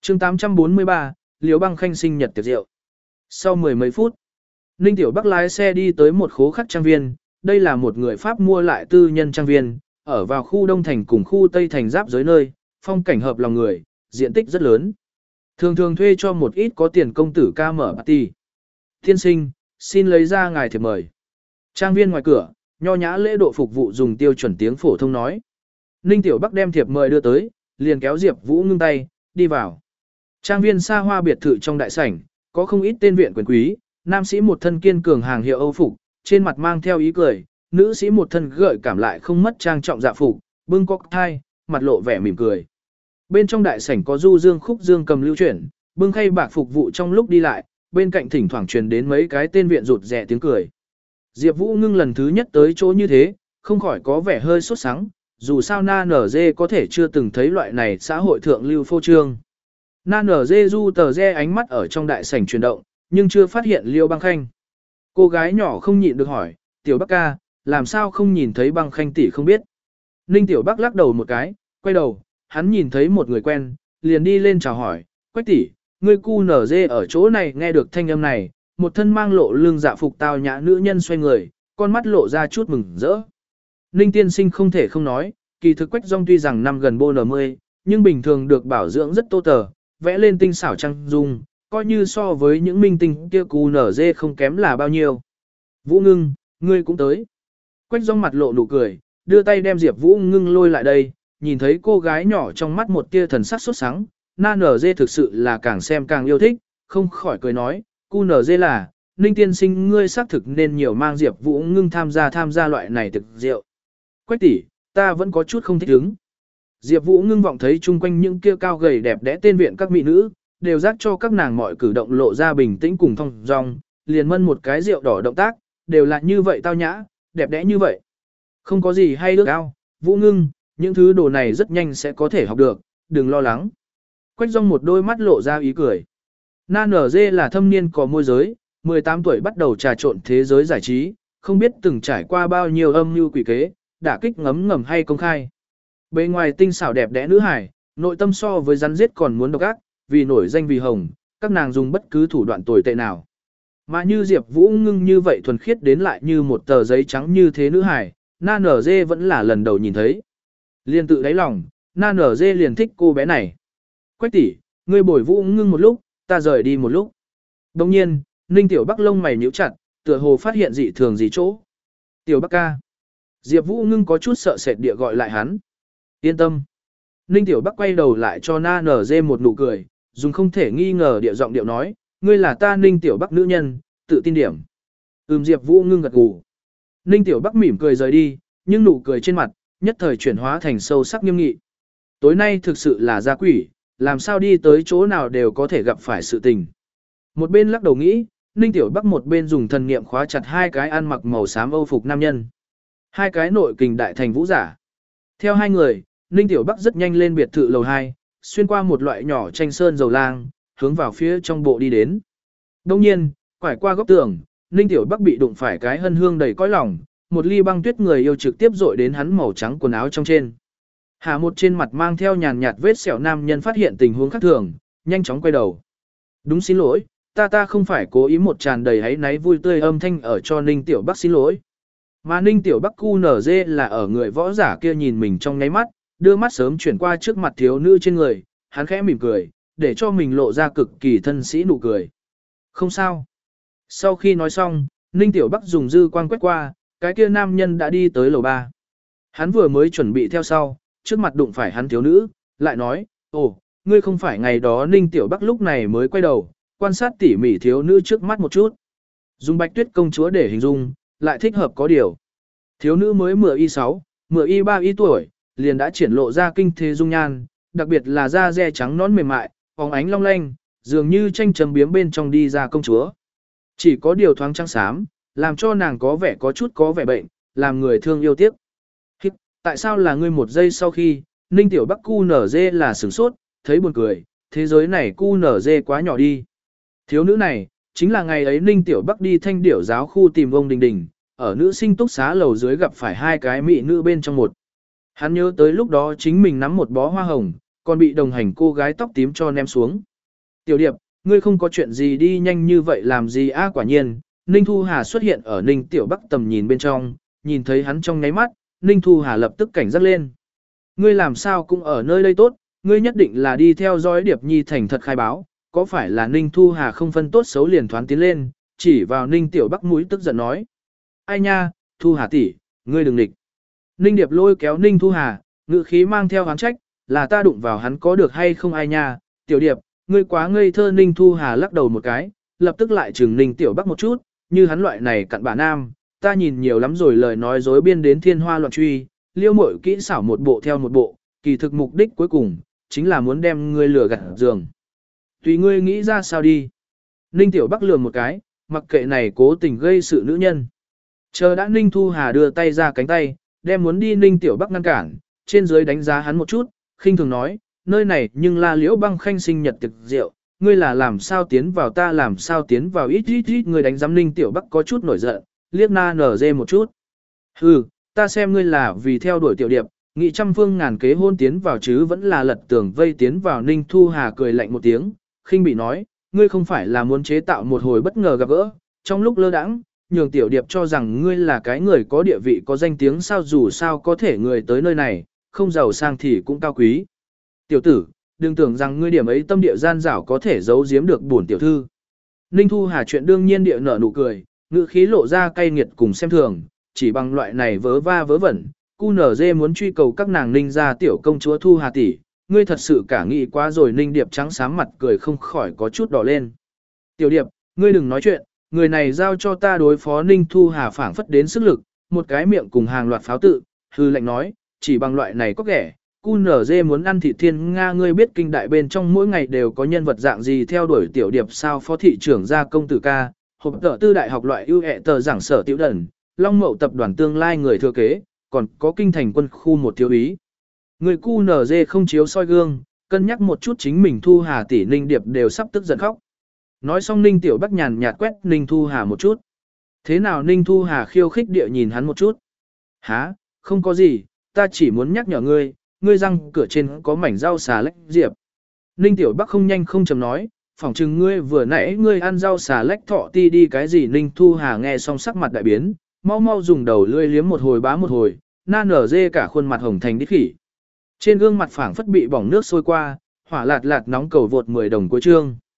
chương 843, Liễu Băng Khanh sinh nhật tiệc rượu. Sau mười mấy phút, Ninh Tiểu Bắc lái xe đi tới một khố khắc trang viên, đây là một người Pháp mua lại tư nhân trang viên, ở vào khu Đông Thành cùng khu Tây Thành giáp giới nơi, phong cảnh hợp lòng người, diện tích rất lớn. Thường thường thuê cho một ít có tiền công tử ca mở party. Tiên sinh, xin lấy ra ngài thiệp mời. Trang viên ngoài cửa, nho nhã lễ độ phục vụ dùng tiêu chuẩn tiếng phổ thông nói. Ninh Tiểu Bắc đem thiệp mời đưa tới, liền kéo Diệp Vũ ngưng tay, đi vào. Trang viên xa hoa biệt thự trong đại sảnh, có không ít tên viện quyền quý, nam sĩ một thân kiên cường hàng hiệu Âu phục, trên mặt mang theo ý cười, nữ sĩ một thân gợi cảm lại không mất trang trọng dạ phục, bưng cocktail, mặt lộ vẻ mỉm cười. Bên trong đại sảnh có du dương khúc dương cầm lưu chuyển, bưng khay bạc phục vụ trong lúc đi lại, bên cạnh thỉnh thoảng truyền đến mấy cái tên viện rụt rè tiếng cười. Diệp Vũ ngưng lần thứ nhất tới chỗ như thế, không khỏi có vẻ hơi sốt sắng, dù sao Na Nở Dê có thể chưa từng thấy loại này xã hội thượng lưu phô trương. Na Nở Dê du tờ re ánh mắt ở trong đại sảnh chuyển động, nhưng chưa phát hiện Liêu Băng Khanh. Cô gái nhỏ không nhịn được hỏi, Tiểu Bắc ca, làm sao không nhìn thấy Băng Khanh tỷ không biết. Ninh Tiểu Bắc lắc đầu một cái, quay đầu, hắn nhìn thấy một người quen, liền đi lên chào hỏi, Quách tỷ, ngươi cu nở dê ở chỗ này nghe được thanh âm này, một thân mang lộ lưng dạ phục tao nhã nữ nhân xoay người, con mắt lộ ra chút mừng rỡ. Ninh tiên sinh không thể không nói, kỳ thực Quách Dung tuy rằng năm gần bô nở mươi, nhưng bình thường được bảo dưỡng rất tô tờ, vẽ lên tinh xảo trang dung, coi như so với những minh tinh kia cu nở dê không kém là bao nhiêu. Vũ Ngưng, ngươi cũng tới. Quách Dung mặt lộ nụ cười, đưa tay đem Diệp Vũ Ngưng lôi lại đây, nhìn thấy cô gái nhỏ trong mắt một tia thần sắc sốt sắng, Na Nở Dê thực sự là càng xem càng yêu thích, không khỏi cười nói, cu nở dê là, Ninh tiên sinh ngươi xác thực nên nhiều mang Diệp Vũ Ngưng tham gia loại này thực rượu. Quách tỷ, ta vẫn có chút không thích ứng. Diệp Vũ Ngưng vọng thấy chung quanh những kia cao gầy đẹp đẽ tên viện các mỹ nữ, đều giác cho các nàng mọi cử động lộ ra bình tĩnh cùng thong dong, liền mân một cái rượu đỏ động tác, đều là như vậy tao nhã, đẹp đẽ như vậy. Không có gì hay ước ao, Vũ Ngưng, những thứ đồ này rất nhanh sẽ có thể học được, đừng lo lắng. Quách Dung một đôi mắt lộ ra ý cười. Na Nở Dê là thâm niên có môi giới, 18 tuổi bắt đầu trà trộn thế giới giải trí, không biết từng trải qua bao nhiêu âm mưu quỷ kế, đả kích ngấm ngầm hay công khai. Bề ngoài tinh xảo đẹp đẽ nữ hải, nội tâm so với rắn giết còn muốn độc ác, vì nổi danh vì hồng, các nàng dùng bất cứ thủ đoạn tồi tệ nào. Mà như Diệp Vũ Ngưng như vậy thuần khiết đến lại như một tờ giấy trắng như thế nữ hải, Na Nở Dê vẫn là lần đầu nhìn thấy. Liên tự đáy lòng, Na Nở Dê liền thích cô bé này. Quách tỷ, ngươi bồi Vũ Ngưng một lúc, ta rời đi một lúc. Đồng nhiên, Ninh Tiểu Bắc lông mày nhíu chặt, tựa hồ phát hiện dị thường gì chỗ. Tiểu Bắc ca. Diệp Vũ Ngưng có chút sợ sệt địa gọi lại hắn. Yên tâm. Ninh Tiểu Bắc quay đầu lại cho Na Nở Dê một nụ cười, dùng không thể nghi ngờ địa giọng điệu nói, ngươi là ta Ninh Tiểu Bắc nữ nhân, tự tin điểm. Diệp Vũ Ngưng gật gù. Ninh Tiểu Bắc mỉm cười rời đi, nhưng nụ cười trên mặt, nhất thời chuyển hóa thành sâu sắc nghiêm nghị. Tối nay thực sự là gia quỷ, làm sao đi tới chỗ nào đều có thể gặp phải sự tình. Một bên lắc đầu nghĩ, Ninh Tiểu Bắc một bên dùng thần niệm khóa chặt hai cái ăn mặc màu xám Âu phục nam nhân. Hai cái nội kình đại thành vũ giả. Theo hai người, Ninh Tiểu Bắc rất nhanh lên biệt thự lầu 2, xuyên qua một loại nhỏ tranh sơn dầu lang, hướng vào phía trong bộ đi đến. Đông nhiên, quải qua góc tường, Ninh Tiểu Bắc bị đụng phải cái hân hương đầy cõi lòng, một ly băng tuyết người yêu trực tiếp dội đến hắn màu trắng quần áo trong trên. Hà một trên mặt mang theo nhàn nhạt vết sẹo nam nhân phát hiện tình huống khác thường, nhanh chóng quay đầu. Đúng xin lỗi, ta không phải cố ý, một tràn đầy hãy náy vui tươi âm thanh ở cho Ninh Tiểu Bắc xin lỗi. Mà Ninh Tiểu Bắc cu nở dê là ở người võ giả kia nhìn mình trong nháy mắt, đưa mắt sớm chuyển qua trước mặt thiếu nữ trên người, hắn khẽ mỉm cười, để cho mình lộ ra cực kỳ thân sĩ nụ cười. Không sao. Sau khi nói xong, Ninh Tiểu Bắc dùng dư quang quét qua, cái kia nam nhân đã đi tới lầu 3. Hắn vừa mới chuẩn bị theo sau, trước mặt đụng phải hắn thiếu nữ, lại nói, ồ, ngươi không phải ngày đó. Ninh Tiểu Bắc lúc này mới quay đầu, quan sát tỉ mỉ thiếu nữ trước mắt một chút. Dùng Bạch Tuyết công chúa để hình dung, lại thích hợp có điều. Thiếu nữ mới mửa y 6, mửa y 3 y tuổi, liền đã triển lộ ra kinh thế dung nhan, đặc biệt là da dẻ trắng nõn mềm mại, phóng ánh long lanh, dường như tranh chấm biếm bên trong đi ra công chúa. Chỉ có điều thoáng trắng xám, làm cho nàng có vẻ có chút có vẻ bệnh, làm người thương yêu tiếc. Tại sao là ngươi? Một giây sau khi, Ninh Tiểu Bắc cu nở dê là sửng sốt, thấy buồn cười, thế giới này cu nở dê quá nhỏ đi. Thiếu nữ này, chính là ngày ấy Ninh Tiểu Bắc đi Thanh Điểu giáo khu tìm ông Đình Đình, ở nữ sinh túc xá lầu dưới gặp phải hai cái mỹ nữ bên trong một. Hắn nhớ tới lúc đó chính mình nắm một bó hoa hồng, còn bị đồng hành cô gái tóc tím cho ném xuống. Tiểu Điệp, ngươi không có chuyện gì đi nhanh như vậy làm gì a? Quả nhiên, Ninh Thu Hà xuất hiện ở Ninh Tiểu Bắc tầm nhìn bên trong, nhìn thấy hắn trong nháy mắt, Ninh Thu Hà lập tức cảnh giác lên. Ngươi làm sao cũng ở nơi đây tốt, ngươi nhất định là đi theo dõi Điệp Nhi thành thật khai báo, có phải là Ninh Thu Hà không phân tốt xấu liền thoáng tiến lên, chỉ vào Ninh Tiểu Bắc mũi tức giận nói. Ai nha, Thu Hà tỷ, ngươi đừng địch. Ninh Điệp lôi kéo Ninh Thu Hà, ngữ khí mang theo oán trách, là ta đụng vào hắn có được hay không ai nha, Tiểu Điệp, ngươi quá ngây thơ. Ninh Thu Hà lắc đầu một cái, lập tức lại trừng Ninh Tiểu Bắc một chút, như hắn loại này cặn bã nam, ta nhìn nhiều lắm rồi, lời nói dối biên đến thiên hoa loạn truy, liêu mội kỹ xảo một bộ theo một bộ, kỳ thực mục đích cuối cùng, chính là muốn đem ngươi lừa gạt giường. Tùy ngươi nghĩ ra sao đi. Ninh Tiểu Bắc lườm một cái, mặc kệ này cố tình gây sự nữ nhân. Chờ đã Ninh Thu Hà đưa tay ra cánh tay, đem muốn đi Ninh Tiểu Bắc ngăn cản, trên dưới đánh giá hắn một chút, khinh thường nói, nơi này nhưng là Liễu Băng Khanh sinh nhật tiệc rượu, ngươi là làm sao tiến vào, ta làm sao tiến vào, ít ngươi đánh giám. Ninh Tiểu Bắc có chút nổi giận, liếc na nở dê một chút. Hừ, ta xem ngươi là vì theo đuổi Tiểu Điệp, nghị trăm phương ngàn kế hôn tiến vào chứ vẫn là lật tường vây tiến vào. Ninh Thu Hà cười lạnh một tiếng, khinh bị nói, ngươi không phải là muốn chế tạo một hồi bất ngờ gặp gỡ, trong lúc lơ đãng, nhường Tiểu Điệp cho rằng ngươi là cái người có địa vị có danh tiếng sao, dù sao có thể người tới nơi này, không giàu sang thì cũng cao quý. Tiểu tử, đừng tưởng rằng ngươi điểm ấy tâm địa gian dảo có thể giấu giếm được bổn tiểu thư. Ninh Thu Hà chuyện đương nhiên địa nở nụ cười, ngữ khí lộ ra cay nghiệt cùng xem thường, chỉ bằng loại này vớ va vớ vẩn, QNZ muốn truy cầu các nàng Ninh gia tiểu công chúa Thu Hà tỷ, ngươi thật sự cả nghĩ quá rồi. Ninh Điệp trắng xám mặt cười không khỏi có chút đỏ lên. Tiểu Điệp, ngươi đừng nói chuyện, người này giao cho ta đối phó. Ninh Thu Hà phảng phất đến sức lực, một cái miệng cùng hàng loạt pháo tự, hư lệnh nói, chỉ bằng loại này có ghẻ, QNZ muốn ăn thịt thiên Nga. Ngươi biết kinh đại bên trong mỗi ngày đều có nhân vật dạng gì theo đuổi Tiểu Điệp sao? Phó thị trưởng gia công tử ca, hộp tờ tư đại học loại ưu ẹ tờ giảng sở tiểu đần, Long Mậu tập đoàn tương lai người thừa kế, còn có kinh thành quân khu một thiếu úy. Người QNZ không chiếu soi gương, cân nhắc một chút chính mình. Thu Hà tỷ, Ninh Điệp đều sắp tức giận khóc. Nói xong Ninh Tiểu Bắc nhàn nhạt quét Ninh Thu Hà một chút. Thế nào? Ninh Thu Hà khiêu khích địa nhìn hắn một chút. Hả, không có gì, ta chỉ muốn nhắc nhở ngươi, ngươi răng cửa trên có mảnh rau xà lách diệp. Ninh Tiểu Bắc không nhanh không chậm nói, phỏng chừng ngươi vừa nãy ngươi ăn rau xà lách thọ ti đi cái gì? Ninh Thu Hà nghe xong sắc mặt đại biến, mau mau dùng đầu lưỡi liếm một hồi bá một hồi, na nở dê cả khuôn mặt hồng thành đít khỉ. Trên gương mặt phảng phất bị bỏng nước sôi qua, hỏa lạt lạt nóng cầu vượt 10 đồng cuối chương.